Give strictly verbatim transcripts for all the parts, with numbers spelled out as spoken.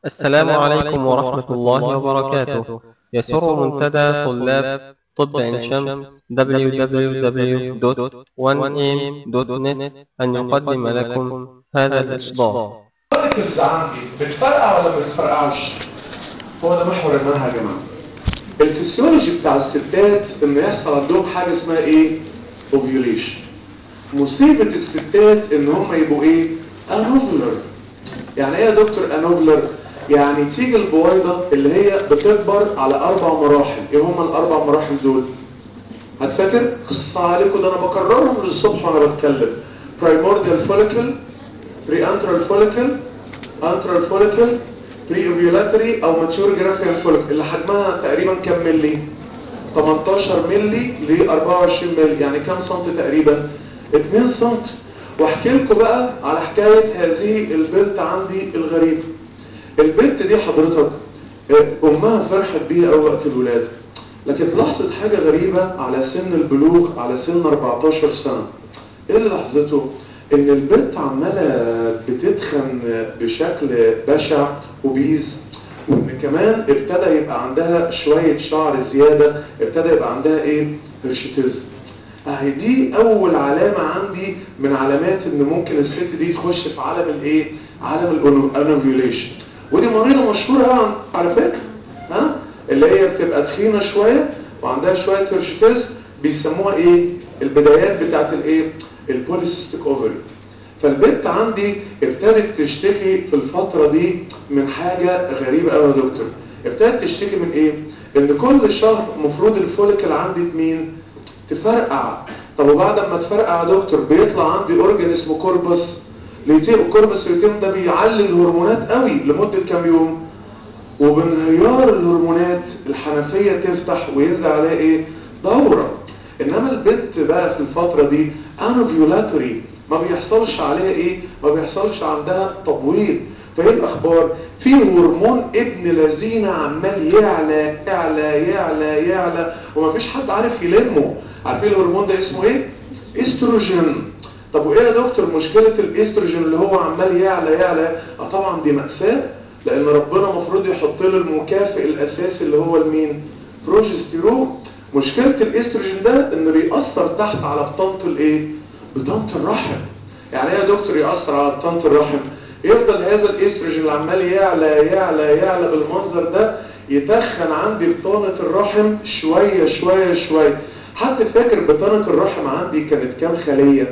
السلام عليكم ورحمة الله وبركاته. يسر منتدى طلاب طب عين شمس دبليو دبليو دبليو دوت وان إيه إم دوت نت أن يقدم لكم هذا الإصدار. الفوليكلز عندي بتفرقع ولا ما بتفرقعش؟ هو ده محور المنهج يا جماعه. الفسيولوجي بتاع الستات ان يحصل عندهم حاجه اسمها ايه؟ اوفيوليشن. مصيبه الستات ان هم يبقوا ايه؟ انوفلر. يعني ايه يا دكتور انوفلر؟ يعني تيجي البويضه اللي هي بتكبر على اربع مراحل. ايه هم الاربع مراحل دول؟ هتفكر؟ خص عليكم ده انا بكررهم للصبح وانا بتكلم. primordial follicle، pre-antral follicle، antral follicle، pre-ovulatory او mature graphian follicle اللي حجمها تقريبا كام ملي؟ تمنتاشر ملي ل اربعة وعشرين ملي، يعني كام سنتي تقريبا؟ اتنين سنتي. واحكي لكم بقى على حكايه هذه البنت عندي الغريبه. البنت دي حضرتك امها فرحت بيها قوي وقت الولاده، لكن لاحظت حاجه غريبه على سن البلوغ، على سن اربعتاشر سنه. ايه اللي لاحظته؟ ان البنت عماله بتتخن بشكل بشع وبيز، وان كمان ابتدى يبقى عندها شويه شعر زياده، ابتدى يبقى عندها ايه؟ هرشتزم. اهي دي اول علامه عندي من علامات ان ممكن الست دي تخش في عالم الايه؟ عالم الانوفيوليشن. ودي مريضه مشهوره على فكره، ها؟ اللي هي بتبقى تخينه شويه وعندها شويه هرشتزم، بيسموها ايه؟ البدايات بتاعت الايه؟ البوليسيستيك اوفري. فالبنت عندي ابتدت تشتكي في الفتره دي من حاجه غريبه قوي يا دكتور. ابتدت تشتكي من ايه؟ ان كل شهر المفروض الفوليكل عندي مين؟ تفرقع. طب وبعد ما تفرقع يا دكتور بيطلع عندي اورجن اسمه كوربس ليتيم. الكوربس ليتيم ده بيعلي الهرمونات قوي لمده كام يوم، وبانهيار الهرمونات الحنفيه تفتح وينزل عليها ايه؟ دوره. انما البنت بقى في الفتره دي انوفيولاتوري، ما بيحصلش عليها ايه؟ ما بيحصلش عندها تبويض. فايه الاخبار؟ في هرمون ابن لذينه عمال يعلى يعلى يعلى يعلى ومفيش حد عارف يلمه. عارفين الهرمون ده اسمه ايه؟ استروجين. طب وايه يا دكتور مشكله الاستروجين اللي هو عمال يعلى يعلى؟ اه طبعا دي مأساة، لان ربنا المفروض يحط له المكافئ الاساسي اللي هو المين؟ بروجستيرون. مشكله الاستروجين ده انه بيأثر تحت على بطانه الايه؟ بطانه الرحم. يعني ايه يا دكتور يأثر على بطانه الرحم؟ يفضل هذا الاستروجين اللي عمال يعلى يعلى يعلى بالمنظر ده يتخن عندي بطانه الرحم شويه شويه شويه. حد فاكر بطانه الرحم عندي كانت كام خليه؟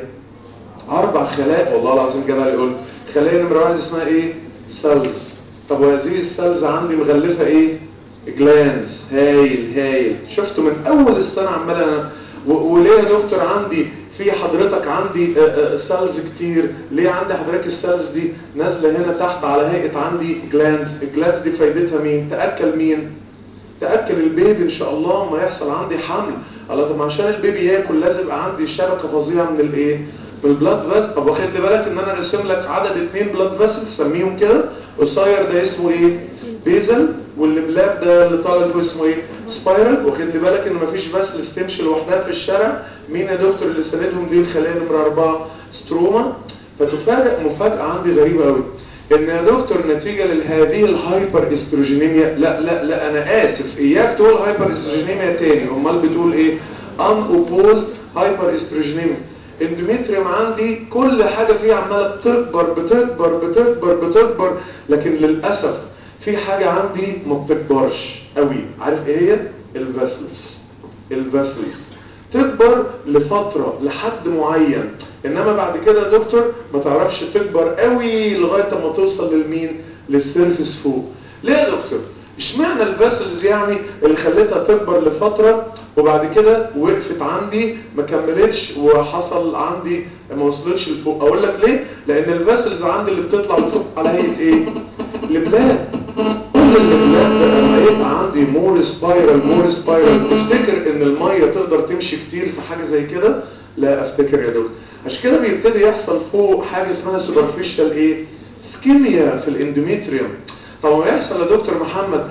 اربع خلايا. والله العظيم جدع يقول خليه نمره واحد اسمها ايه؟ سيلز. طب وهذه السيلز عندي مغلفه ايه؟ جلانز. هايل هايل. شفتوا من اول السنه عمال انا وليه يا دكتور عندي في حضرتك عندي سيلز كتير؟ ليه عندي حضرتك السيلز دي نازله هنا تحت على هيئه عندي جلانز؟ الجلانز دي فايدتها مين؟ تاكل مين؟ تاكل البيبي ان شاء الله ما يحصل عندي حمل. الله، طب عشان البيبي ياكل لازم يبقى عندي شبكه فظيعه من الايه؟ من البلاد فيسل. طب واخد لي بالك ان انا راسم لك عدد اثنين بلاد فيسل سميهم كده؟ القصير ده اسمه ايه؟ بيزل، واللي بلاب ده اللي طالع فوق اسمه ايه؟ سبايرال. واخد لي بالك ان مفيش فيسل تمشي لوحدها في الشارع. مين يا دكتور اللي ساندهم؟ دي الخلايا نمره اربعه ستروما. فتفاجئ مفاجاه عندي غريبه قوي ان يا دكتور نتيجه لهذه الهايبر استروجينيميا، لا لا لا انا اسف، اياك تقول هايبر استروجينيميا تاني، امال بتقول ايه؟ ان اوبوزد هايبر استروجينيميا. اندوميتريوم عندي كل حاجه فيه عماله بتكبر بتكبر بتكبر بتكبر، لكن للاسف في حاجه عندي ما بتكبرش قوي. عارف ايه هي؟ الفاسلز. الفاسلز تكبر لفتره لحد معين، انما بعد كده يا دكتور ما تعرفش تكبر قوي لغايه ما توصل للمين؟ للسيرفس فوق. ليه يا دكتور؟ اشمعنى الفاسلز يعني اللي خلتها تكبر لفتره وبعد كده وقفت عندي ما كملتش وحصل عندي ما وصلتش لفوق؟ اقول لك ليه؟ لان الفاسلز عندي اللي بتطلع لفوق على هيئه ايه؟ لبلاد. كل اللبلاد ده لما يبقى عندي مور سبايرال مور سبايرال، تفتكر ان الميه تقدر تمشي كتير في حاجه زي كده؟ لا افتكر يا دكتور. عشان كده بيبتدي يحصل فوق حاجه اسمها سوبرفيشال ايه؟ اسكيميا في الاندوميتريوم. طب ما يحصل يا دكتور محمد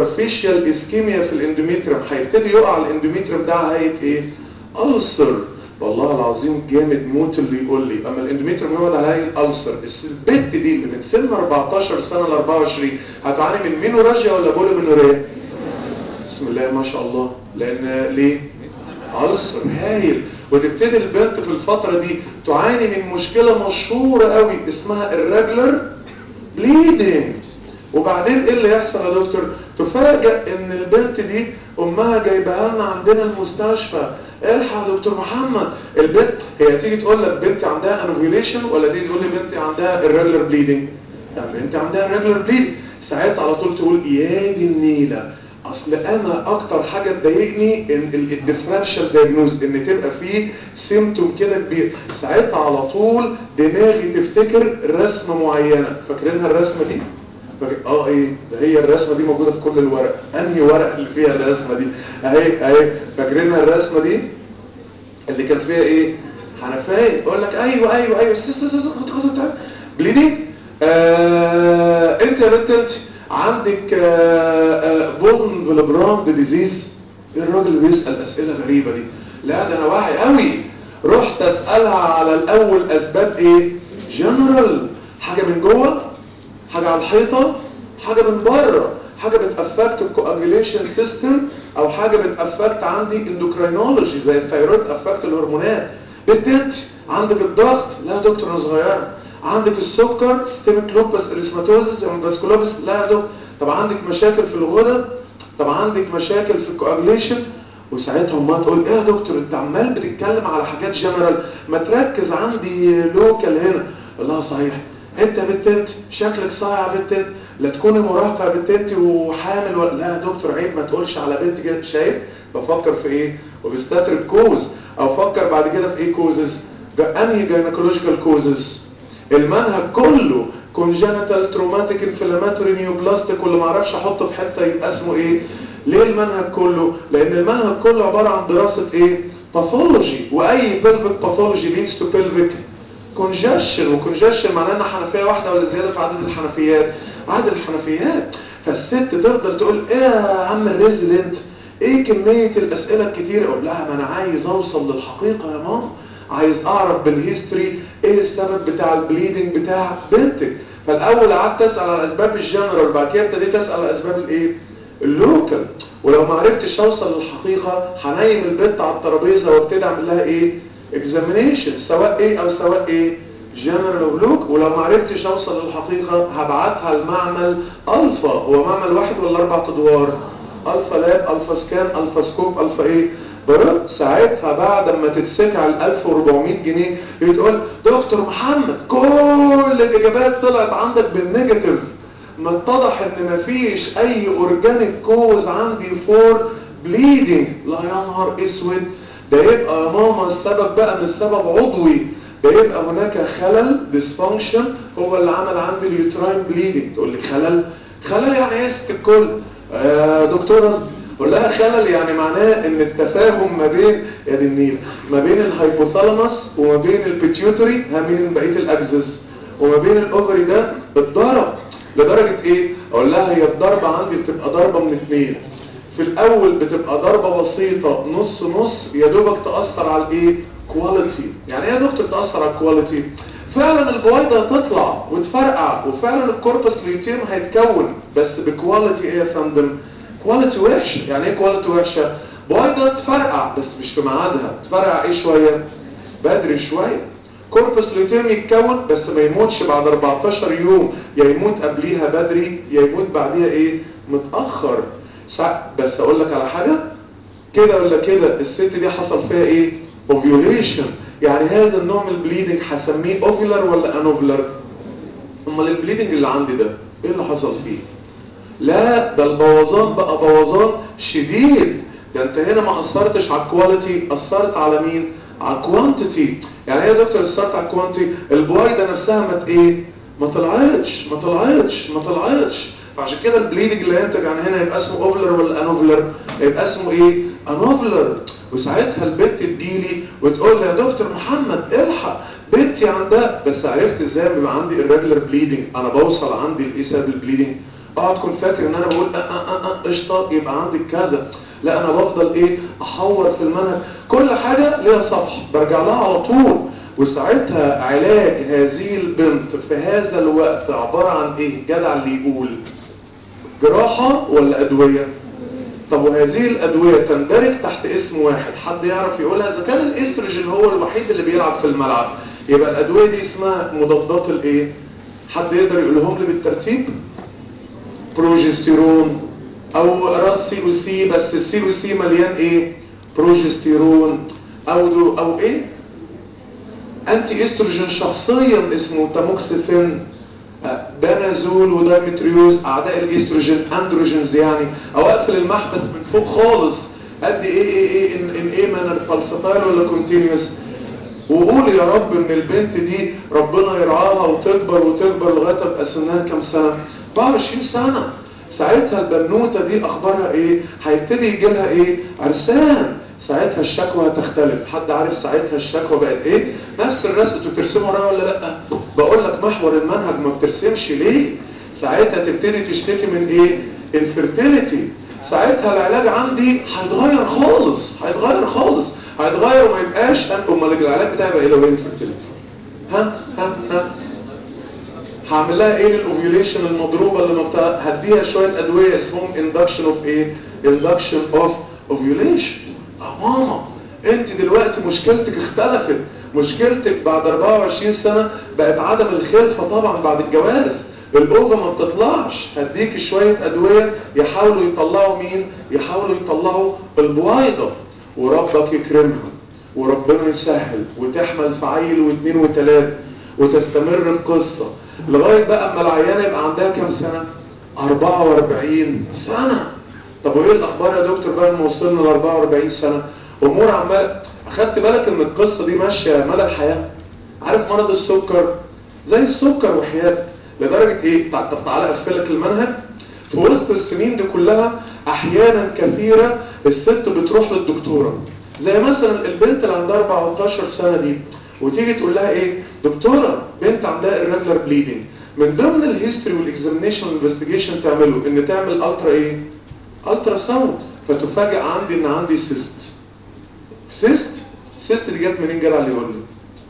سوبرفيشال اسكيميا في الاندوميتريوم، هيبتدي يقع الاندوميتريوم ده على هيئه ايه؟ ألسر. والله العظيم جامد موت اللي يقول لي اما الاندوميتريوم يقعد عليا الالسر، البت دي اللي من سن أربعتاشر سنه ل أربعة وعشرين هتعاني من مينوراجيا ولا بوليمينوريا؟ بسم الله ما شاء الله. لان ليه؟ ألسر. هايل. وتبتدي البنت في الفتره دي تعاني من مشكله مشهوره قوي اسمها الريجولار بليدنج. وبعدين ايه اللي يحصل يا دكتور؟ تفاجئ ان البنت دي امها جايبها لنا عندنا المستشفى. الحق يا دكتور محمد البنت، هي تيجي تقول لك بنتي عندها انوفيوليشن ولا تيجي تقول لي بنتي عندها الريجولار بليدنج؟ يعني بنتي عندها الريجولار بليدنج. ساعتها على طول تقول يا دي النيله، اصل انا اكتر حاجه تضايقني ان الديفرنشال دايجنوز ان تبقى فيه سيمتوم كده كبير. ساعتها على طول دماغي تفتكر رسمه معينه. فاكرينها الرسمه دي؟ اه ايه ده؟ هي الرسمه دي موجوده في كل الورق. انهي ورق اللي فيها الرسمه دي؟ اهي اهي. فاكرينها الرسمه دي اللي كان فيها ايه؟ حنفيه. اقول لك ايوه ايوه ايوه بليدنج. آه انت يا بنت انت عندك آه آه بون فيلبراند ديزيز. ايه الراجل اللي بيسال اسئله غريبه دي؟ لا ده انا واعي قوي. رحت اسالها على الاول اسباب ايه؟ جنرال. حاجه من جوه، حاجة على الحيطة، حاجة من بره، حاجة بتأفكت الكواجيليشن سيستم، او حاجة بتأفكت عندي اندوكرينولوجي زي الثيرويد افكت الهرمونات. بالتالي عندك الضغط، لا يا دكتور انا صغيرة. عندك السكر سيستميك لوبس اريثماتوزس او فاسكولوبس، لا يا دكتور. طب عندك مشاكل في الغدد، طب عندك مشاكل في الكواجيليشن. وساعتها ما تقول ايه يا دكتور انت عمال بتتكلم على حاجات جنرال، ما تركز عندي لوكال هنا. الله صحيح. انت يا بنت انت شكلك صايع يا بنت انت، لا تكوني مراهقه يا بنت انت وحامل ولا لا يا دكتور عيب ما تقولش على بنت كده. شايف بفكر في ايه؟ وبستترك كوز او فكر بعد كده في ايه كوزز؟ انهي جاينيكولوجيكال كوزز؟ المنهج كله congenital traumatic inflammatory neoplastic واللي ما اعرفش احطه في حته يبقى اسمه ايه؟ ليه المنهج كله؟ لان المنهج كله عباره عن دراسه ايه؟ باثولوجي. واي pelvic pathology leads to pelvic congestion. وكونجشن معناه ان حنفيه واحده ولا زياده في عدد الحنفيات؟ عدد الحنفيات. فالست تفضل تقول ايه يا عم الريزيدنت؟ ايه كميه الاسئله الكتير؟ اقول لها ما انا عايز اوصل للحقيقه يا ماما، عايز اعرف بالهيستوري ايه السبب بتاع البليدنج بتاع بنتك. فالاول قعدت اسال على اسباب الجنرال، بعد كده ابتديت اسال على اسباب الايه؟ اللوكال. ولو ما عرفتش اوصل للحقيقه هنيم البنت على الترابيزه وابتدي اعمل لها ايه؟ اكزامينيشن سواء ايه او سواء ايه؟ جنرال ولوك. ولو ما عرفتش اوصل للحقيقه هبعتها لمعمل الفا. هو معمل واحد ولا اربع ادوار؟ الفا لاب، الفا سكان، الفا سكوب، الفا ايه؟ برد. ساعتها بعد ما تتسكع ال ألف وأربعمية جنيه بتقول دكتور محمد كل الاجابات طلعت عندك بالنيجاتيف، ما اتضح ان مفيش اي اورجانيك كوز عندي فور بليدنج. لا يا نهار اسود، ده يبقى يا ماما السبب بقى مش سبب عضوي، ده يبقى هناك خلل ديسفانكشن هو اللي عمل عندي اليوتراين بليدنج. تقول لي خلل؟ خلل يعني ايه ست الكل؟ آه دكتورة قول لها خلل يعني معناه ان التفاهم ما بين يا دي النيل ما بين الهايبوثالاموس وما بين البيتيوتري من بقيه الاجزز وما بين الاوفري ده اتضرب. لدرجه ايه؟ اقول لها هي الضربه عندي بتبقى ضربه من اثنين. في الاول بتبقى ضربه بسيطه نص نص يا دوبك تاثر على الايه؟ كواليتي. يعني ايه يا دكتور تاثر على الكواليتي؟ فعلا البويضه هتطلع وتفرقع وفعلا الكوربس ليوتيم هيتكون، بس بكواليتي ايه يا فندم؟ كواليتي وحشه. يعني ايه كواليتي وحشه؟ بويضه تفرقع بس مش في ميعادها، تفرقع ايه شويه؟ بدري شويه. كوربس ليوتيم يتكون بس ما يموتش بعد أربعتاشر يوم، يا يموت قبليها بدري يا يموت بعديها ايه؟ متاخر. بس اقول لك على حاجه كده ولا كده، الست دي حصل فيها ايه؟ اوفيوليشن. يعني هذا النوع من البليدنج هسميه اوفيلر ولا انوفيلر؟ امال البليدنج اللي عندي ده ايه اللي حصل فيه؟ لا ده البوظان بقى بوظان شديد. ده انت هنا ما اثرتش على الكواليتي، اثرت على مين؟ على الكوانتيتي. يعني ايه يا دكتور اثرت على الكوانتيتي؟ البويضه نفسها ما ايه؟ ما طلعتش ما طلعتش ما طلعتش. فعشان كده البليدنج اللي هينتج عن هنا يبقى اسمه اوفلر ولا انوفلر؟ يبقى اسمه ايه؟ انوفلر. وساعتها البنت تجيلي وتقول لي يا دكتور محمد الحق بنتي عندها، بس عرفت ازاي بيبقى عندي الريجولار بليدنج؟ انا بوصل عندي لايه سبب البليدنج؟ اه تكون فاكر ان انا بقول اه اه اه قشطه يبقى عندك كذا. لا انا بفضل ايه؟ احور في المنهج كل حاجة ليها صفحة برجع لها على طول. وساعتها علاج هذه البنت في هذا الوقت عبارة عن ايه؟ جدع اللي يقول جراحة ولا ادوية؟ طب وهذه الادوية تندرج تحت اسم واحد، حد يعرف يقولها؟ اذا كان الاستروجين هو الوحيد اللي بيلعب في الملعب يبقى الادوية دي اسمها مضادات الايه؟ حد يقدر يقولهم لي بالترتيب؟ بروجستيرون او راد سي او سي، بس السي او سي مليان ايه؟ بروجستيرون. او دو او ايه؟ انتي استروجين شخصيا اسمه تاموكسيفين، بنازول ودايمتريوز، اعداء الاستروجين اندروجينز يعني. او اقفل المحبس من فوق خالص، قد ايه ايه ايه ان, إن ايه مانر بالساتايل ولا كونتينيوس. وقول يا رب ان البنت دي ربنا يرعاها وتكبر وتكبر لغايه تبقى سنها كام سنه؟ أربعة وعشرين سنه. ساعتها البنوته دي اخبارها ايه؟ هيبتدي يجي لها ايه؟ عرسان. ساعتها الشكوى هتختلف. حد عارف ساعتها الشكوى بقت ايه؟ نفس الرسم. انتوا بترسموا ورايا ولا لا؟ بقول لك محور المنهج ما بترسمش ليه؟ ساعتها تبتدي تشتكي من ايه؟ الفيرتيليتي. ساعتها العلاج عندي هيتغير خالص، هيتغير خالص، هيتغير وما يبقاش امال العلاج بتاعي بقى ايه لو هي الفيرتيليتي؟ ها ها ها هعمل لها ايه للاوفيوليشن المضروبه اللي مبت... هديها شويه ادويه اسمهم اندكشن اوف ايه؟ اندكشن اوف اوفيوليشن. اه ماما انت دلوقتي مشكلتك اختلفت. مشكلتك بعد أربعة وعشرين سنه بقت عدم الخلفه طبعا بعد الجواز. الاوفا ما بتطلعش، هديك شويه ادويه يحاولوا يطلعوا مين؟ يحاولوا يطلعوا البويضه. وربك يكرمها وربنا يسهل وتحمل في عيل واثنين وثلاثه وتستمر القصه لغايه بقى اما العيانه يبقى عندها كام سنه؟ أربعة وأربعين سنه. طب وايه الاخبار يا دكتور بقى لما وصلنا ل أربعة وأربعين سنه؟ امور عمال. اخدت بالك ان القصه دي ماشيه مدى الحياه؟ عارف مرض السكر زي السكر وحياتك لدرجه ايه؟ طب تعالى اقفلك المنهج. في وسط السنين دي كلها احيانا كثيره الست بتروح للدكتوره، زي مثلا البنت اللي عندها أربعتاشر سنه دي، وتيجي تقول لها ايه؟ دكتوره بنت عندها irregular bleeding. من ضمن الهيستوري والاكزامينيشن والانفستيجيشن تعمله ان تعمل الترا ايه؟ الترا ساوند. فتفاجئ عندي ان عندي سيست. سيست سيست دي جت منين؟ جرى اللي يقول لي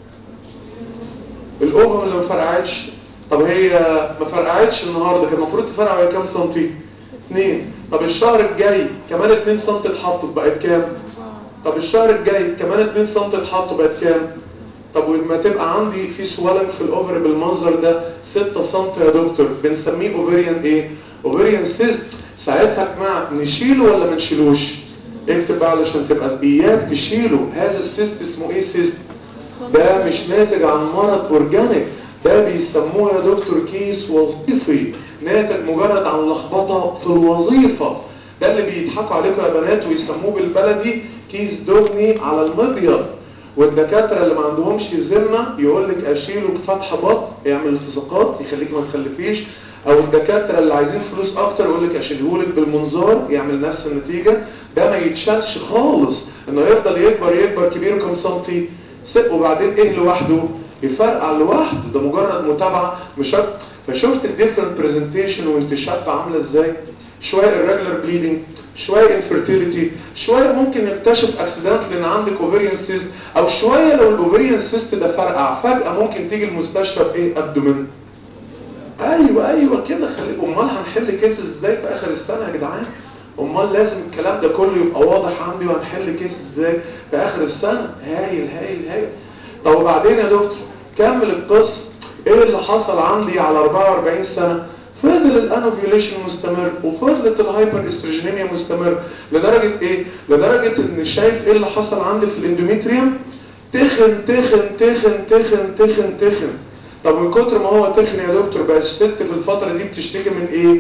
الاوفم اللي ما فرقعتش. طب هي ما فرقعتش النهارده، كان المفروض تفرقع وهي كام سنتي؟ اتنين. طب الشهر الجاي كمان اتنين سنتي اتحطوا بقت كام؟ طب الشهر الجاي كمان اتنين سنتي اتحطوا بقت كام؟ طب ولما تبقى عندي في سوالنج في الاوفر بالمنظر ده ستة سنتي يا دكتور بنسميه اوفريان ايه؟ اوفريان سيست. ساعتها يا جماعه نشيله ولا ما نشيلوش؟ اكتب بقى علشان تبقى اياك تشيله. هذا السيست اسمه ايه سيست؟ ده مش ناتج عن مرض اورجانيك، ده بيسموه يا دكتور كيس وظيفي، ناتج مجرد عن لخبطه في الوظيفه. ده اللي بيضحكوا عليكم يا بنات ويسموه بالبلدي كيس دهني على المبيض. والدكاتره اللي ما عندهمش ذمه يقول لك اشيله بفتح بطن يعمل التصاقات يخليك ما تخلفيش، او الدكاتره اللي عايزين فلوس اكتر يقول لك اشيله لك بالمنظار يعمل نفس النتيجه. ده ما يتشالش خالص، انه يفضل يكبر يكبر كبيره كام سنتي وبعدين ايه لوحده؟ يفرقع لوحده. ده مجرد متابعه مش اكتر. فشفت الديفرنت برزنتيشن وانت شابه عامله ازاي؟ شويه irregular bleeding، شويه infertility، شويه ممكن نكتشف اكسيدنت لان عندك اوفريان سيست، او شويه لو الاوفريان سيست ده فرقع فجاه ممكن تيجي المستشفى بايه؟ ابدومين. ايوه ايوه كده. خلي امال هنحل كيس ازاي في اخر السنه يا جدعان؟ امال لازم الكلام ده كله يبقى واضح عندي وهنحل كيس ازاي في اخر السنه. هايل هايل هايل. طب وبعدين يا دكتور كمل القصه. ايه اللي حصل عندي على أربعة وأربعين سنه؟ فضل الانوفيوليشن مستمر وفضلت الهايبر استروجينيميا مستمر لدرجه ايه؟ لدرجه ان شايف ايه اللي حصل عندي في الاندوميتريوم؟ تخن تخن تخن تخن تخن تخن. طب من كتر ما هو تخن يا دكتور بقى الست في الفتره دي بتشتكي من ايه؟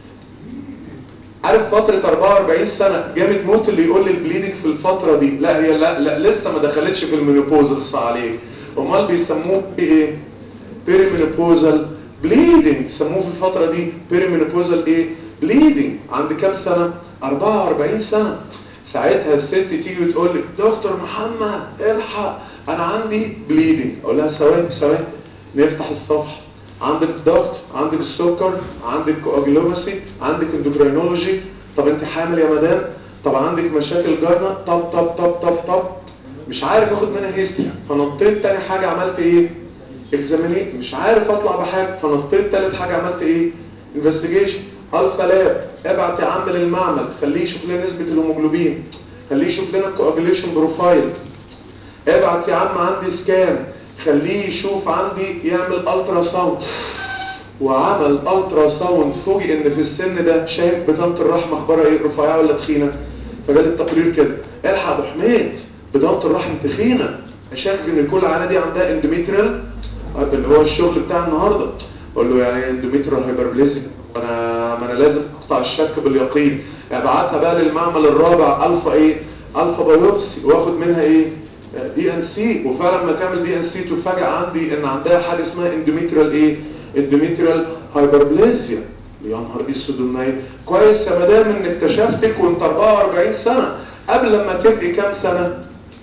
عارف فترة أربعة وأربعين سنة جامد موت اللي يقول لي البليدنج في الفترة دي. لا هي لا, لا لسه ما دخلتش في المينوبوز اخصى عليه. امال بيسموه ايه؟ بيريمينوبوزال بليدنج. يسموه في الفترة دي بيريمينوبوزال ايه؟ بليدنج. عند كام سنة؟ أربعة وأربعين سنة. ساعتها الست تيجي وتقول لي دكتور محمد الحق انا عندي بليدنج. اقول لها ثواني ثواني نفتح الصفحة. عندك الضغط، عندك السكر، عندك كواجلوباسي، عندك اندوكرينولوجي. طب انت حامل يا مدام؟ طب عندك مشاكل جارنا؟ طب طب طب طب طب مش عارف اخد منها هيستوري، فنطيت تاني حاجه عملت ايه؟ اكزامينيت. مش عارف اطلع بحاجه، فنطيت تالت حاجه عملت ايه؟ انفستيجيشن. الفا لاب، ابعت يا عم للمعمل خليه يشوف لنا نسبه الهيموجلوبين، خليه يشوف لنا الكوابيليشن بروفايل. ابعت يا عم عندي سكان، خليه يشوف عندي يعمل الترا ساوند. وعمل الترا ساوند، فوجئ ان في السن ده شايف بطانه الرحم اخبارها ايه؟ رفيعه ولا تخينه؟ فجال التقرير كده، الحق ابو حميد بطانه الرحم تخينه، اشك ان كل العيانه دي عندها اندوميتريال، اللي هو الشغل بتاع النهارده. اقول له يعني اندوميتريال هايبربليزيا، انا ما انا لازم اقطع الشك باليقين. ابعتها بقى للمعمل الرابع الفا ايه؟ الفا بايوبسي، واخد منها ايه؟ دي ان سي. وفعلا لما تعمل دي ان سي تفاجئ عندي ان عندها حاجه اسمها اندوميتريال ايه؟ اندوميتريال هايبربليزيا. يا نهار اسود النايم. كويس يا مدام ان اكتشفتك وانت اربعة واربعين سنه، قبل ما تبقي كام سنه؟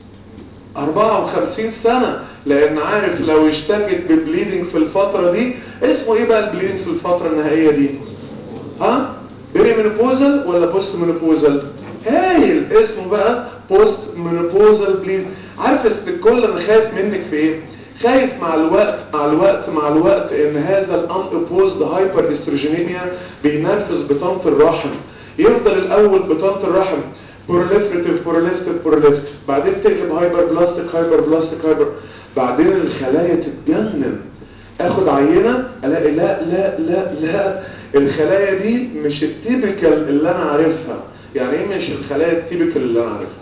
اربعة وخمسين سنه، لان عارف لو اشتكت ببليدنج في الفتره دي، اسمه ايه بقى البليدنج في الفتره النهائيه دي؟ ها؟ بري مينوبوزال ولا بوست مينوبوزال؟ هايل، اسمه بقى بوست مينوبوزال بليد. عارف يا ست الكل انا خايف منك في ايه؟ خايف مع الوقت مع الوقت مع الوقت ان هذا الان اوبوزد هايبر استروجينيميا بينرفز بطانه الرحم. يفضل الاول بطانه الرحم بروليفريتيف بروليفريتيف بروليفريتيف، بعدين تقلب هايبر بلاستيك هايبر بلاستيك هايبر، بعدين الخلايا تتجنن. اخد عينه الاقي لا لا لا لا، الخلايا دي مش التيبيكال اللي انا عارفها. يعني ايه مش الخلايا التيبيكال اللي انا عارفها؟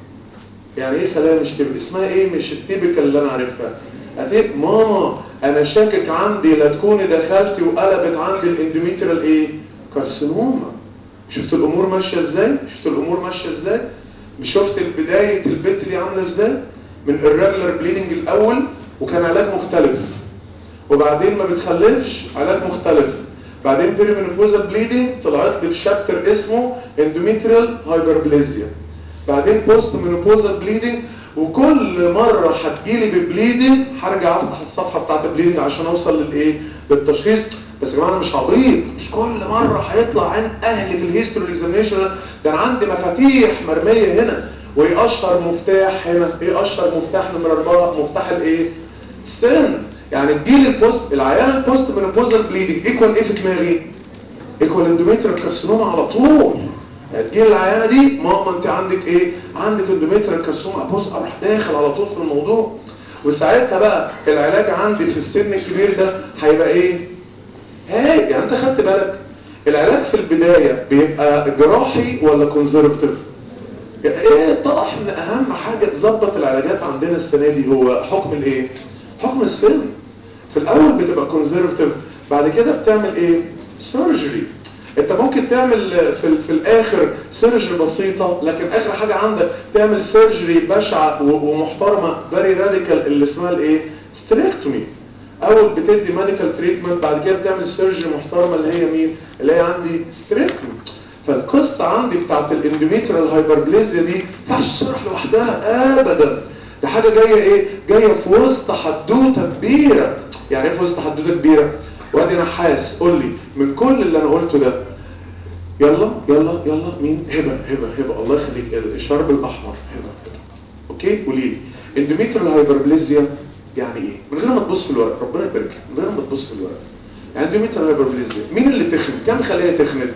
يعني ايه خلايا مش تيبيكال؟ اسمها ايه مش التيبيكال اللي انا عارفها؟ اتيت ماما انا شاكك عندي لا تكوني دخلتي وقلبت عندي الاندوميتريال ايه؟ كارسينوما. شفت الامور ماشيه ازاي؟ شفت الامور ماشيه ازاي؟ شفت بدايه البنت دي عامله ازاي؟ من الريجولار بليدنج الاول وكان علاج مختلف، وبعدين ما بتخلفش علاج مختلف، بعدين بيريمينوبوزال بليدنج طلعت لي في شابتر اسمه اندوميتريال هايبربليزيا، بعدين بوست مينوبوزال بليدنج. وكل مره هتجيلي ببليدنج هرجع افتح الصفحه بتاعت البليدنج عشان اوصل للايه؟ للتشخيص. بس يا جماعه انا مش عبيط، مش كل مره هيطلع عن اهلي في الهيستوري اكزامينشن. ده انا عندي مفاتيح مرميه هنا. وايه اشهر مفتاح هنا؟ ايه اشهر مفتاح نمره اربعه؟ مفتاح الايه؟ السن. يعني تجيلي البوست العيان البوست مينوبوزال بليدنج ايكوال ايه في دماغي؟ ايكوال اندوميتريال كارسينوما على طول. تجيلي العيانه دي ماما انت عندك ايه؟ عندك اندوميتريال كارسينوما، ابص اروح داخل على طول في الموضوع. وساعتها بقى العلاج عندي في السن الكبير ده هيبقى ايه؟ هاي يعني انت خدت بالك العلاج في البدايه بيبقى جراحي ولا كونزرفتيف؟ ايه اتضح ان اهم حاجه تظبط العلاجات عندنا السنه دي هو حكم الايه؟ حكم السن. في الاول بتبقى كونزرفتيف، بعد كده بتعمل ايه؟ سيرجري. انت ممكن تعمل في, في الاخر سيرجري بسيطه، لكن اخر حاجه عندك تعمل سيرجري بشعه ومحترمه فيري راديكال اللي اسمها الايه؟ ستريكتومي. اول بتدي ميديكال تريتمنت، بعد كده بتعمل سيرجري محترمه اللي هي مين؟ اللي هي عندي ستريكتومي. فالقصه عندي بتاعت الاندوميتريال هايبربليزيا دي ما ينفعش تشرح لوحدها ابدا. ده حاجه جايه ايه؟ جايه في وسط حدوته كبيره. يعني ايه في وسط حدوته كبيره؟ وادي نحاس قول لي من كل اللي انا قلته ده، يلا يلا يلا مين؟ هبه هبه هبه الله يخليك، الشرب الاحمر هبه. اوكي قولي لي اندوميتريال هايبربليزيا يعني ايه؟ من غير ما تبص في الورق، ربنا يبارك لك، من غير ما تبص في الورق. يعني اندوميتريال هايبربليزيا مين اللي تخن؟ كم خليه تخنت؟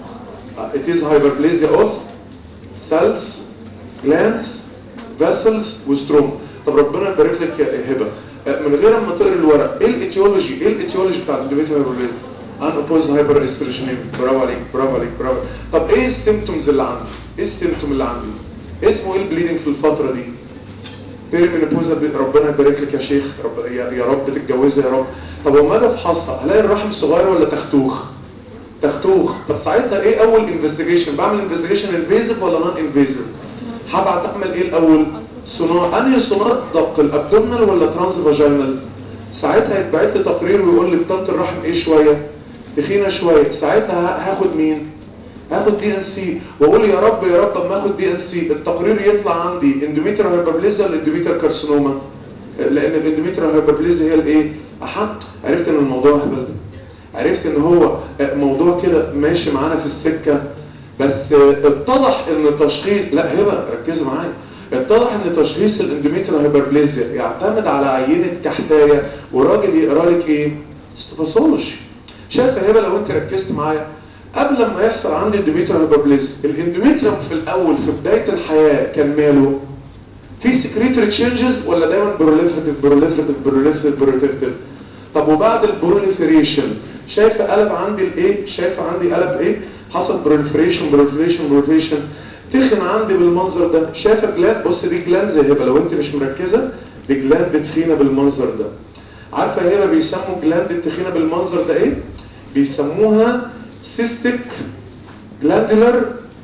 it is hyperplasia of cells, glands, vessels وستروم. طب ربنا يبارك لك يا هبه، من غير ما تقرا الورق ايه الايتيولوجي؟ ايه الايتيولوجي بتاع الاندوميتريال هايبربليزيا؟ ان اوبوز هايبر استروجينيميا. برافو عليك برافو عليك برافو. طب ايه السيمبتومز اللي عندي؟ ايه السيمبتوم اللي عندي؟ اسمه ايه البليدنج في الفتره دي؟ بيريمينوبوزا. ربنا يبارك لك يا شيخ، رب يا, يا رب تتجوزي يا رب. طب وما اجي افحصها هلاقي الرحم صغير ولا تختوخ؟ تختوخ. طب ساعتها ايه اول انفستيجيشن؟ بعمل انفستيجيشن انفيزيف ولا نون انفيزيف؟ هبعت اعمل ايه الاول؟ سونار. انهي سونار؟ دق الابدومينال ولا ترانس فاجينال؟ ساعتها يتبعت لي تقرير ويقول لي بطانه الرحم ايه شويه؟ تخينه شويه. ساعتها هاخد مين؟ هاخد دي ان سي واقول يا رب يا رب اما اخد دي ان سي التقرير يطلع عندي اندوميتريال هايبربليزيا ولا اندوميتريال كارسينوما؟ لان الاندوميتريال هايبربليزيا هي الايه؟ احط عرفت ان الموضوع هبل، عرفت ان هو موضوع كده ماشي معانا في السكه. بس اتضح ان التشخيص لا هبه ركزوا معايا، اتضح ان تشخيص الاندوميتريال هايبربليزيا يعتمد على عينه كحتايه وراجل يقرا لك ايه؟ هيستوباثولوجي. شايف يا هبه لو انت ركزت معايا قبل ما يحصل عندي اندوميتريال هايبربليزيا، الاندوميتريال في الاول في بدايه الحياه كان ماله؟ في سكريتوري تشينجز ولا دايما بروليفريتيف بروليفريتيف بروليفريتيف بروليفريتيف؟ طب وبعد البروليفريشن شايف قلب عندي الايه؟ شايف عندي قلب ايه؟ حصل بروليفريشن بروليفريشن بروليفريشن تخن عندي بالمنظر ده. شايف جلاند؟ بص دي جلاند زي هبه لو انت مش مركزه، دي جلاند تخينه بالمنظر ده. عارفه هبه بيسموا جلاند التخينه بالمنظر ده ايه؟ بيسموها سيستيك جلاندولار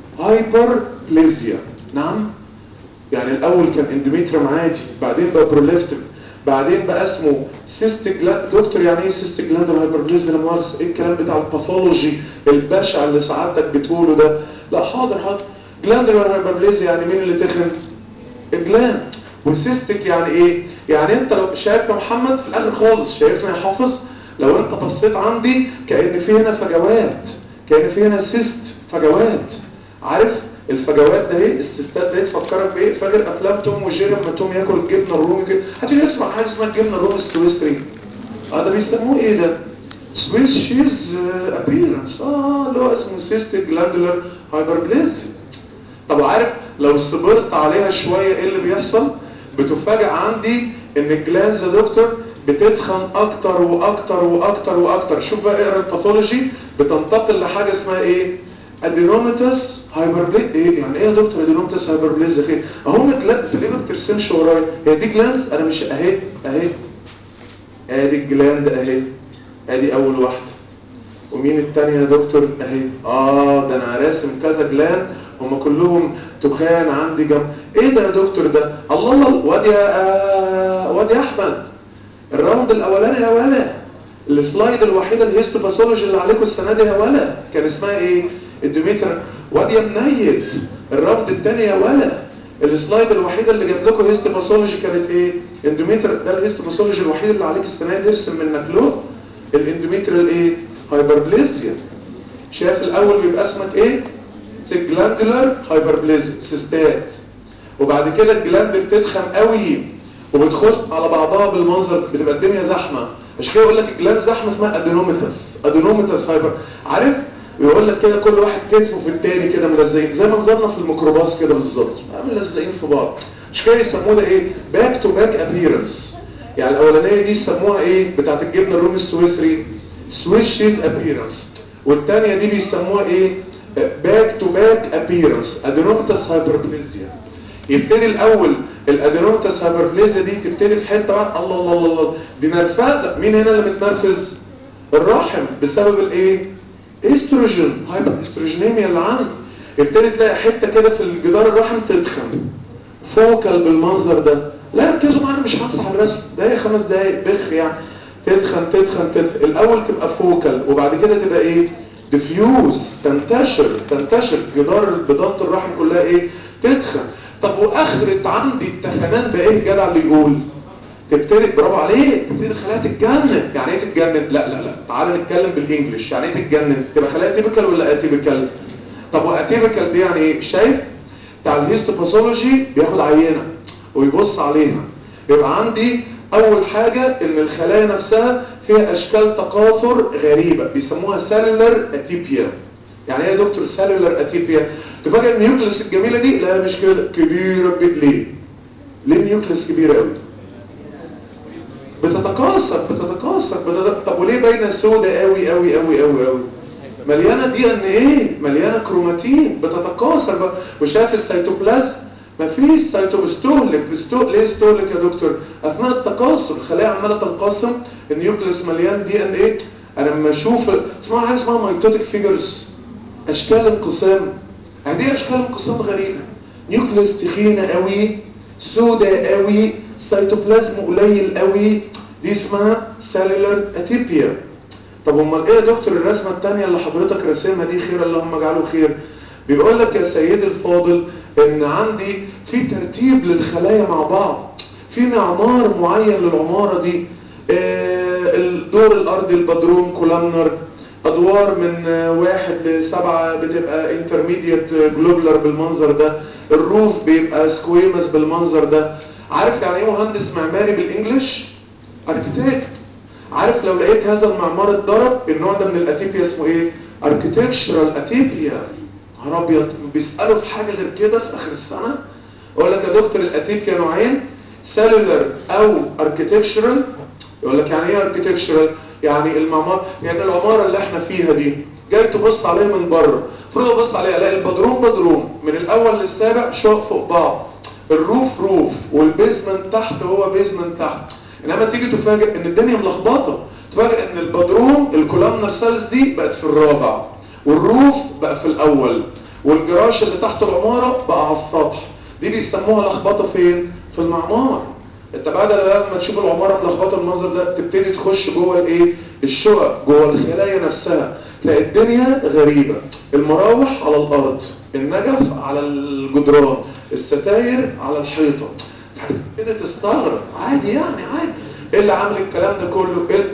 هايبربليزيا. نعم؟ يعني الاول كان اندوميتريوم عادي، بعدين بقى بروليفتيف، بعدين بقى اسمه سيستيك جلاند. دكتور يعني ايه سيستيك جلاندولار هايبربليزيا؟ لا مؤاخذه، ايه الكلام بتاع الباثولوجي البشع اللي سعادتك بتقوله ده؟ لا حاضر حاضر. جلاندولار هايبربليزيا يعني مين اللي تخن؟ الجلاند. والسيستيك يعني ايه؟ يعني انت لو شايف يا محمد في الاخر خالص، شايفني يا حافظ؟ لو انت بصيت عندي كأن في هنا فجوات، كأن في هنا سيست فجوات. عارف الفجوات ده ايه؟ السيستات ده تفكرك بايه؟ فاكر افلام توم وجيري لما توم ياكل الجبنه الرومي كده؟ هتيجي تسمع حاجه اسمها الجبنه الرومي السويسري. اه ده بيسموه ايه ده؟ سويس شيز ابيرنس. اه اللي هو اسمه سيستيك جلاندولار هايبربليزيا. طب عارف لو صبرت عليها شويه ايه اللي بيحصل؟ بتفاجئ عندي ان الجلانز يا دكتور بتتخن اكتر واكتر واكتر واكتر. شوف بقى اقرا الباثولوجي، بتنتقل لحاجه اسمها ايه؟ ادينوماتس هايبربليزيا. ايه يعني ايه يا دكتور ادينوماتس هايبربليزيا خير؟ اهو الجلاند انت ليه ما بترسمش ورايا؟ هي دي جلاندز؟ انا مش اهي اهي ادي الجلاند اهي، ادي اول واحده. ومين التانية يا دكتور؟ اهي. اه ده انا راسم كذا جلاند هم كلهم تخان عندي جنب. ايه ده يا دكتور ده؟ الله الله. وادي آه وادي احمد الراوند الاولاني يا ولا السلايد الوحيده الهيستوباثولوجي اللي عليكم السنه دي يا ولا كان اسمها ايه؟ الدوميتر. وادي منيل الراوند الثاني يا ولا السلايد الوحيده اللي جاب لكم هيستوباثولوجي كانت ايه؟ اندوميتر. ده الهيستوباثولوجي الوحيد اللي عليك السنه دي ارسم منك له الاندوميتريال ايه؟ هايبربليزيا. شايف الاول بيبقى اسمك ايه؟ جلاندولار هايبربليزيا سيستات. وبعد كده الجلاند بتتخن قوي وبتخش على بعضها بالمنظر، بتبقى الدنيا زحمه. مش كده يقول لك الجلاند زحمه اسمها ادينوماتس ادينوماتس هايبر. عارف بيقول لك كده كل واحد كتفه في التاني كده ملزقين زي منظرنا في الميكروباص كده بالظبط، ملزقين في بعض. مش كده يسموه ده ايه؟ باك تو باك ابييرنس. يعني الاولانيه دي يسموها ايه؟ بتاعت الجبنه الرومي السويسري سويس شيز ابييرنس. والثانيه دي بيسموها ايه؟ باك تو باك ابييرنس ادينوماتس هايبربليزيا. يبتدي الاول الادينوماتس هايبربليزيا دي تبتدي في حته واحده. الله الله الله الله دي نرفزه. مين هنا اللي متنرفز؟ الرحم بسبب الايه؟ استروجين هايبر استروجينيميا اللي عنده. يبتدي تلاقي حته كده في الجدار الرحم تدخن فوكال بالمنظر ده. لا ركزوا معانا مش همسح الرسم دقايق خمس دقايق بخ يعني. تدخن تدخن تدخن الاول تبقى فوكال وبعد كده تبقى ايه؟ ديفيوز تنتشر تنتشر جدار بطانه الرحم كلها ايه؟ تدخن. طب واخرت عندي التخنان ده ايه الجدع اللي يقول؟ تبتدي برافو عليك تبتدي الخلايا تتجنن. يعني ايه تتجنن؟ لا لا لا تعال نتكلم بالانجلش. يعني ايه تتجنن؟ تبقى خلايا تيبيكال ولا اتيبيكال؟ طب واتيبيكال دي يعني ايه؟ شايف بتاع الهيستوباثولوجي بياخد عينه ويبص عليها يبقى عندي اول حاجه ان الخلايا نفسها فيها اشكال تكاثر غريبه بيسموها سيلولر اتيبيا. يعني ايه يا دكتور سيلولر اتيبيا؟ تفاجئ النيوكليس الجميله دي لا مش كده كبيره. ليه؟ ليه النيوكليس كبيره قوي؟ بتتكاثر بتتكاثر بتت... طب وليه باينه سودة قوي قوي قوي قوي قوي؟ مليانه دي ان ايه؟ مليانه كروماتين بتتكاثر بقى. وشايف السيتوبلازم مفيش سيتوستوليك ستو... ليه ستوليك يا دكتور؟ اثناء التكاثر الخلايا عماله تنقسم النيوكليس مليان دي ان ايه. انا لما اشوف اسمها حاجه اسمها مايتوتيك فيجرز اشكال انقسام. دي اشكال انقسام غريبه. نيوكليس تخينه قوي سودة قوي سيتوبلازم قليل قوي دي اسمها سيلولر اتيبيا. طب امال ايه يا دكتور الرسمه الثانيه اللي حضرتك راسمها دي خير اللهم اجعله خير؟ بيقول لك يا سيدي الفاضل ان عندي في ترتيب للخلايا مع بعض في معمار معين للعماره دي. آه الدور الارضي البدروم كولامنر ادوار من واحد لسبعة بتبقى انترميديت جلوبلر بالمنظر ده. الروف بيبقى سكويمس بالمنظر ده. عارف يعني ايه مهندس معماري بالانجلش؟ اركيتكت. عارف لو لقيت هذا المعمار اتضرب النوع ده من الاتيبيا اسمه ايه؟ اركيتكتشرال اتيبيا. نهار ابيض، بيسالوا في حاجه غير كده في اخر السنه؟ اقول لك يا دكتور الاتيبيا نوعين، سيلولر او اركيتكتشرال. يقول لك يعني ايه اركيتكتشرال؟ يعني المعمار، يعني العماره اللي احنا فيها دي جاي تبص عليها من بره، المفروض ابص عليها الاقي البدروم بدروم من الاول للسابع شقق فوق بعض، الروف روف والبيزمنت تحت هو بيزمنت تحت. انما تيجي تفاجئ ان الدنيا ملخبطه، تفاجئ ان البدروم الكولامنر سيلز دي بقت في الرابع، والروف بقى في الاول، والجراج اللي تحت العماره بقى على السطح. دي بيسموها لخبطه فين؟ في المعمار. انت بعد لما تشوف العماره ملخبطه المنظر ده تبتدي تخش جوه الايه؟ الشقق، جوه الخلايا نفسها، تلاقي الدنيا غريبه. المراوح على الارض، النجف على الجدران، الستاير على الحيطه. هتبتدي تستغرب، عادي يعني عادي. ايه اللي عامل الكلام ده كله؟ إيه؟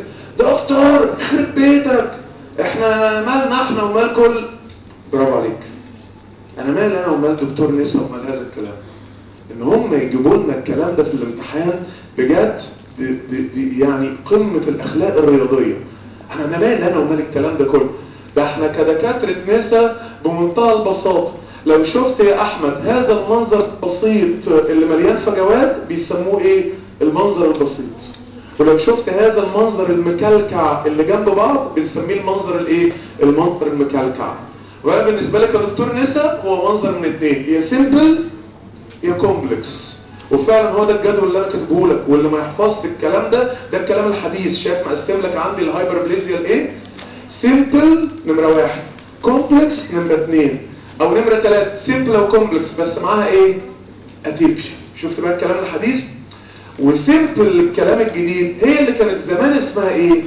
دكتور يخرب بيتك، احنا مالنا احنا ومال كل. برافو عليك. انا مال انا ومال دكتور نسا ومال هذا الكلام؟ ان هم يجيبوا لنا الكلام ده في الامتحان بجد دي, دي, دي يعني قمه الاخلاق الرياضيه. انا انا مال انا ومال الكلام ده كله؟ ده احنا كدكاتره نسا بمنتهى البساطه لو شفت يا احمد هذا المنظر البسيط اللي مليان فجوات بيسموه ايه؟ المنظر البسيط. ولو شفت هذا المنظر المكلكع اللي جنب بعض بنسميه المنظر الايه؟ المنظر المكلكع. وبقى بالنسبه لك يا دكتور نسا هو منظر من اثنين، يا سيمبل يا كومبلكس. وفعلا هو ده الجدول اللي انا كاتبه لك، واللي ما يحفظش الكلام ده ده الكلام الحديث. شايف مقسم لك عندي الهايبربليزيا الايه؟ سيمبل نمره واحد، كومبلكس نمره اثنين، او نمره ثلاثه سيمبل او كومبلكس بس معاها ايه؟ اتيبيا. شفت بقى الكلام الحديث؟ وسيمبل الكلام الجديد هي اللي كانت زمان اسمها ايه؟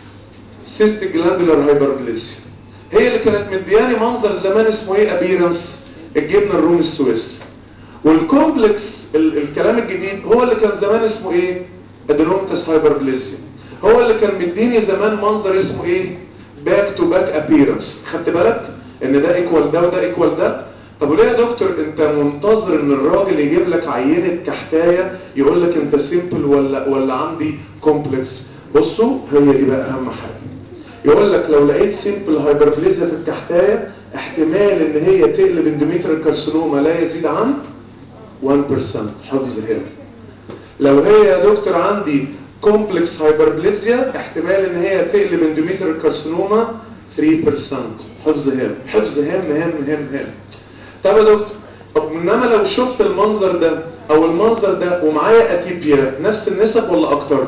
سيستيك جلاندولار هايبربليزيا. هي اللي كانت مدياني منظر زمان اسمه ايه؟ ابيرنس الجبنه الرومي السويسري. والكومبلكس ال الكلام الجديد هو اللي كان زمان اسمه ايه؟ ادينوماتس هايبربليزيا. هو اللي كان مديني زمان منظر اسمه ايه؟ باك تو باك ابيرنس. خدت بالك ان ده ايكوال ده وده ايكوال ده؟ طب وليه يا دكتور انت منتظر ان الراجل يجيب لك عينه كحتايه يقول لك انت سيمبل ولا ولا عندي كومبلكس؟ بصوا هي دي بقى اهم حاجه. يقول لك لو لقيت سيمبل هايبربليزيا في الكحتايه احتمال ان هي تقلب اندوميتريال كارسينوما لا يزيد عن واحد بالمية. حفظ هنا. لو هي يا دكتور عندي كومبلكس هايبربليزيا احتمال ان هي تقلب اندوميتريال كارسينوما ثلاثة بالمية. حفظ هام حفظ هام هام هام هام. طب يا دكتور، طب انما لو شفت المنظر ده او المنظر ده ومعايا اتيبيا نفس النسب ولا اكتر؟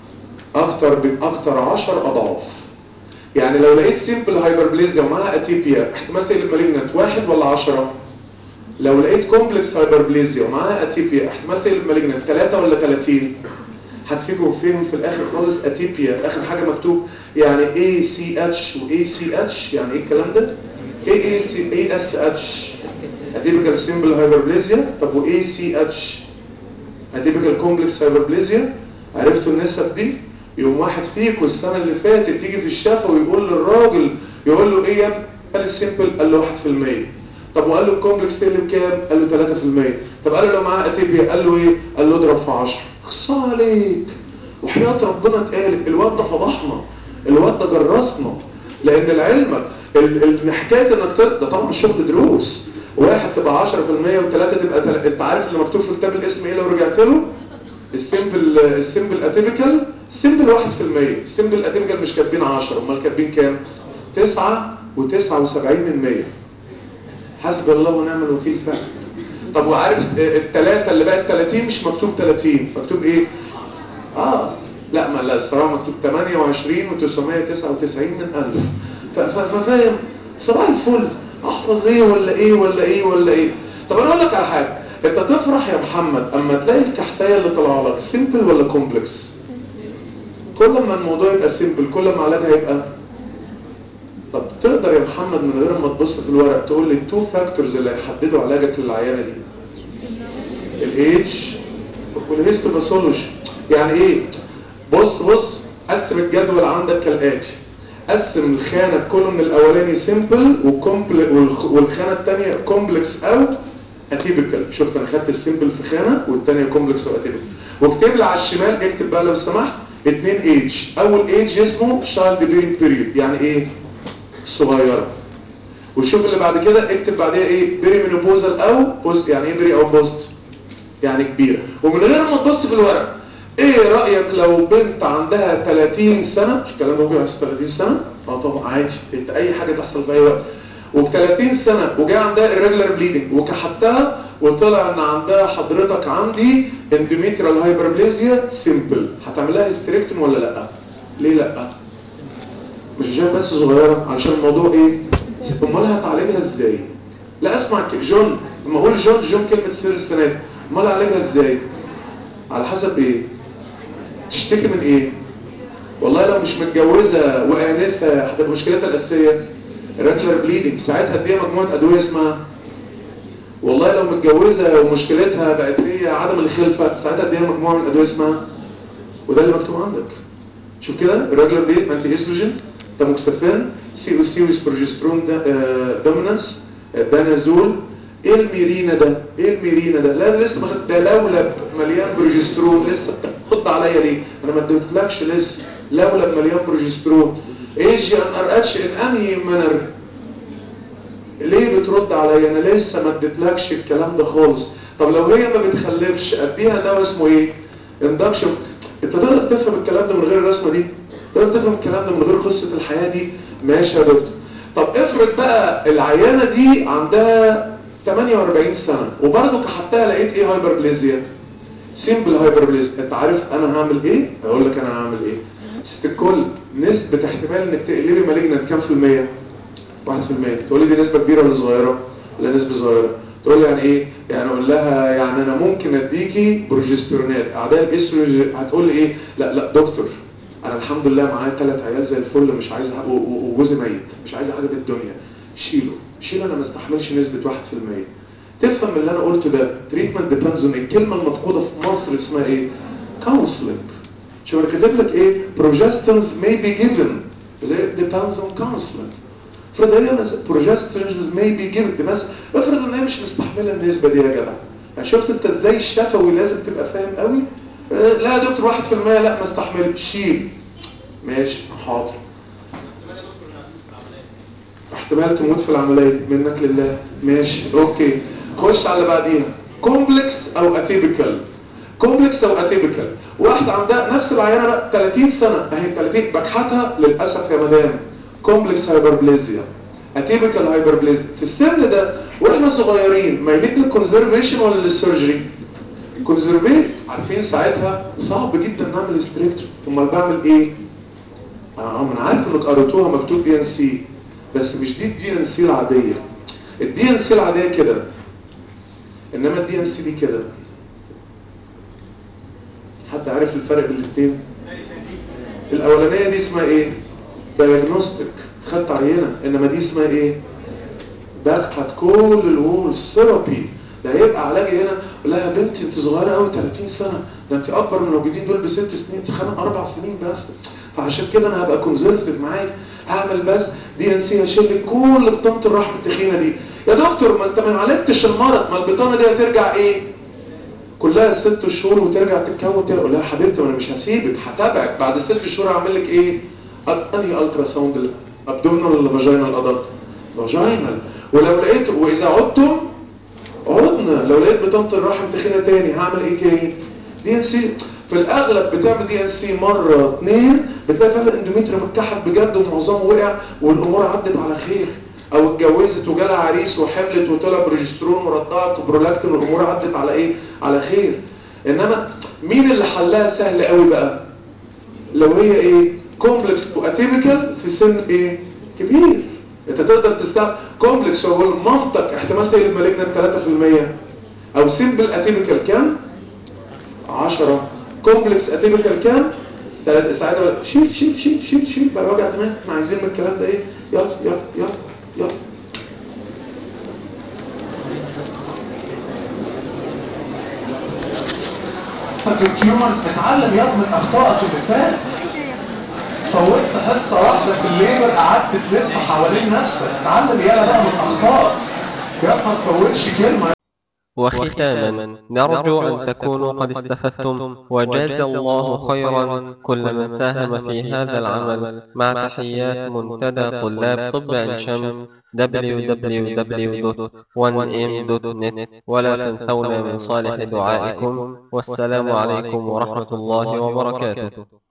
اكتر باكتر عشر اضعاف. يعني لو لقيت سيمبل هايبربليزيا ومعاها اتيبيا احتمال تقلب مالجنت واحد ولا عشرة؟ لو لقيت كومبلكس هايبربليزيا ومعاها اتيبيا احتمال تقلب مالجنت ثلاثة ولا ثلاثين؟ هتفيجوا فين في الاخر خالص؟ اتيبيا اخر حاجه مكتوب يعني اي سي اتش واي سي اتش. يعني ايه الكلام ده؟ اي اي سي اي اس اتش اتيبيكال سيمبل هايبربليزيا. طب واي سي اتش اتيبيكال كومبلكس هايبربليزيا. عرفتوا النسب دي؟ يوم واحد فيكم السنه اللي فاتت تيجي في الشفا ويقول للراجل يقول له ايه يا ابني؟ قال السيمبل قال له واحد بالمية. طب وقال له الكومبلكس تقلب كام؟ قال له ثلاثة بالمية. طب قال له لو معاه اتيبيا قال له ايه؟ قال له اضرب في عشرة. خص عليك وحياة ربنا اتقالت الواد ده فضحنا، الواد ده جرسنا. لان لعلمك حكايه انك تقدر طبعا شغل دروس، واحد تبقى عشرة بالمية وثلاثة تبقى تل... انت عارف اللي مكتوب في كتاب الاسم ايه لو رجعت له؟ السيمبل السيمبل اتيبيكال سيمبل واحد بالمية. السيمبل اتيبيكال مش كاتبين عشرة، امال كاتبين كام؟ تسعة وتسعة وسبعين من مية. حسب الله ونعم الوكيل فعلا. طب وعارف الثلاثه اللي بقت ثلاثين مش مكتوب ثلاثين، مكتوب ايه؟ اه لا ما لا الصراحه مكتوب ثمانية وعشرين وتسعمية وتسعة وتسعين من ألف. ففاهم صباح الفل احفظ ايه ولا ايه ولا ايه ولا ايه. طب انا اقول لك على حاجه، انت تفرح يا محمد اما تلاقي الكحتايه اللي طالعه لك سيمبل ولا كومبلكس؟ كل ما الموضوع يبقى سيمبل كل ما علاجها يبقى. طب تقدر يا محمد من غير ما تبص في الورق تقول لي التو فاكتورز اللي هيحددوا علاجك للعيانه دي؟ الايدج والهيستوباثولوجي. يعني ايه؟ بص بص قسم الجدول عندك كالاتي. قسم الخانه الكولوم الاولاني سيمبل والخانه الثانيه كومبلكس او اتيبيكال. شفت انا خدت السيمبل في خانه والثانيه كومبلكس واتيبيكال. واكتب لي على الشمال، اكتب بقى لو سمحت اثنين ايج. اول ايج اسمه شايلد بيرنج بيريود، يعني ايه؟ صغيره. وشوف اللي بعد كده اكتب بعديها ايه؟ بيري مينوبوزال او بوست. يعني ايه بيري او بوست؟ يعني كبيره. ومن غير ما تبص في الورق، ايه رايك لو بنت عندها ثلاثين سنه؟ مش الكلام ده ممكن يحصل ثلاثين سنه؟ اه طبعا عادي، انت اي حاجه تحصل في اي وقت. وب ثلاثين سنه وجاي عندها irregular bleeding وكحتها وطلع ان عندها حضرتك عندي endometrial hyperplasia simple، هتعملها hysterectomy ولا لا؟ ليه لا؟ مش عشان بس صغيره، علشان الموضوع ايه؟ امال هتعالجها ازاي؟ لا اسمع جون، لما اقول جون جون كلمه سر السنه دي، امال اعالجها ازاي؟ على حسب ايه؟ تشتكي من ايه؟ والله لو مش متجوزه وانثى هتبقى مشكلتها الاساسيه regular bleeding، ساعتها اديها مجموعه ادويه اسمها. والله لو متجوزه ومشكلتها بقت هي عدم الخلفه، ساعتها اديها مجموعه من الادويه اسمها. وده اللي مكتوب عندك. شوف كده regular bleeding انتي استروجين، تاموكسافين، سي او سي ويز بروجسترون دومينانس، دانازول. ايه الميرينا ده؟ ايه الميرينا ده؟ لا لسه ما خدت، ده لولب مليان بروجسترون. لسه بترد عليا ليه؟ انا ما اديتلكش لسه. لولب مليان بروجسترون. ايجي ان ار اتش ان انهي مانر؟ ليه بترد عليا؟ انا لسه ما اديتلكش الكلام ده خالص. طب لو هي ما بتخلفش اديها دواء اسمه ايه؟ اندكشن. انت تقدر تفهم الكلام ده من غير الرسمه دي؟ تقدر تفهم الكلام ده من غير قصه الحياه دي؟ ماشي يا دكتور. طب افرض بقى العيانه دي عندها ثمانية وأربعين سنه وبرضه كحتها لقيت ايه؟ هايبربليزيا، سيمبل هايبربليزيا. انت عارف انا هعمل ايه؟ هقول لك انا هعمل ايه. ست الكل، نسبه احتمال انك تقلبي مالجنت كام في الميه؟ واحد في المية. تقول لي دي نسبه كبيره ولا صغيره؟ لا نسبه صغيره. تقول لي يعني ايه؟ يعني اقول لها يعني انا ممكن اديكي بروجسترونات اعداد الاستروجين. هتقول لي ايه؟ لا لا دكتور، انا الحمد لله معايا ثلاث عيال زي الفل، مش عايز وجوزي ميت، مش عايز حاجه في الدنيا. شيله شيله، انا ما استحملش نسبه واحد في المية. تفهم اللي انا قلته ده؟ تريتمنت ديبندز اون. الكلمه المفقوده في مصر اسمها ايه؟ كونسلنج. شو انا كاتب لك ايه؟ بروجسترونز may be given depends on counseling. افرض هي بروجسترونز may be given، بس افرض ان هي مش مستحمله النسبه دي يا جدع. يعني شفت انت ازاي الشفوي لازم تبقى فاهم قوي. لا يا دكتور واحد في المية لا ما استحملش، شيل. ماشي حاضر. احتمال تموت في العمليه منك لله. ماشي اوكي. خش على اللي بعديها، كومبلكس او اتيبيكال. كومبلكس او اتيبيكال، واحده عندها نفس العيانه بقى ثلاثين سنه اهي ثلاثين، بجحتها للاسف يا مدام كومبلكس هايبربليزيا، اتيبيكال هايبربليزيا. في السن ده واحنا صغيرين مايلين للكونزرفيشن ولا للسيرجري؟ كونزرفيت. عارفين ساعتها صعب جدا نعمل استريكتور، امال بعمل ايه؟ اه انا عارف انك قريتوها مكتوب دي ان سي، بس مش دي الدي ان سي العاديه. الدي ان سي العاديه كده، انما الدي ان سي دي كده. حد عارف الفرق بين الاثنين؟ الاولانيه دي اسمها ايه؟ دايجنوستيك، خدت عينه. انما دي اسمها ايه؟ بجحت كل الوول ثيرابي. ده هيبقى علاجي هنا. لا يا بنتي انت صغيره قوي ثلاثين سنه، ده انت اكبر من الموجودين دول بست سنين، انت خمس اربع سنين بس، فعشان كده انا هبقى كونزرفتيف معاك، هعمل بس دي ان سي، هشيل لك كل بطانه الرحم التخينه دي. يا دكتور ما انت ما عالجتش المرض، ما البطانه دي هترجع ايه؟ كلها ست شهور وترجع تتكون تاني. اقول لها يا حبيبتي انا مش هسيبك، هتابعك بعد ست شهور هعمل لك ايه؟ انهي الترا ساوند؟ ابدومينال ولا فاجينال ادلت؟ فاجينال. ولو لقيت، واذا عدتم عدنا، لو لقيت بطانه الرحم تخينه تاني هعمل ايه تاني؟ دي ان سي. في الاغلب بتعمل دي ان سي مره اثنين بتلاقي فعلا الاندوميتريوم متكحت بجد ومعظمه وقع والامور عدت على خير، او اتجوزت وجالها عريس وحملت وطلع بروجسترون ورضعت وبرولاكتين والامور عدت على ايه؟ على خير. انما مين اللي حلها سهل قوي بقى؟ لو هي ايه؟ كومبلكس واتيبيكال في سن ايه؟ كبير. انت تقدر تستعمل كومبلكس هو المنطق احتمال تقلب مالجنت ثلاثة في المية، او سيمبل اتيبيكال كام؟ عشرة. كومبلكس اتيبيكال كام؟ ثلاثة. ساعتها شيل شيل شيل شيل شيل بقى وجع دماغ، احنا عايزين من الكلام ده ايه؟ يلا يلا يلا يلا. التيومرز اتعلم يا ابني اخطائك اللي فاتت. فوتت حصه واحده في الليبر قعدت تلف حوالين نفسك، اتعلم يالا بقى من اخطائك. يا ما تفوتش كلمه. وختاما نرجو أن تكونوا قد استفدتم وجزى الله خيرا كل من ساهم في هذا العمل مع تحيات منتدى طلاب طب عين شمس دبليو دبليو دبليو دوت وان ام دوت نت ولا تنسونا من صالح دعائكم والسلام عليكم ورحمة الله وبركاته.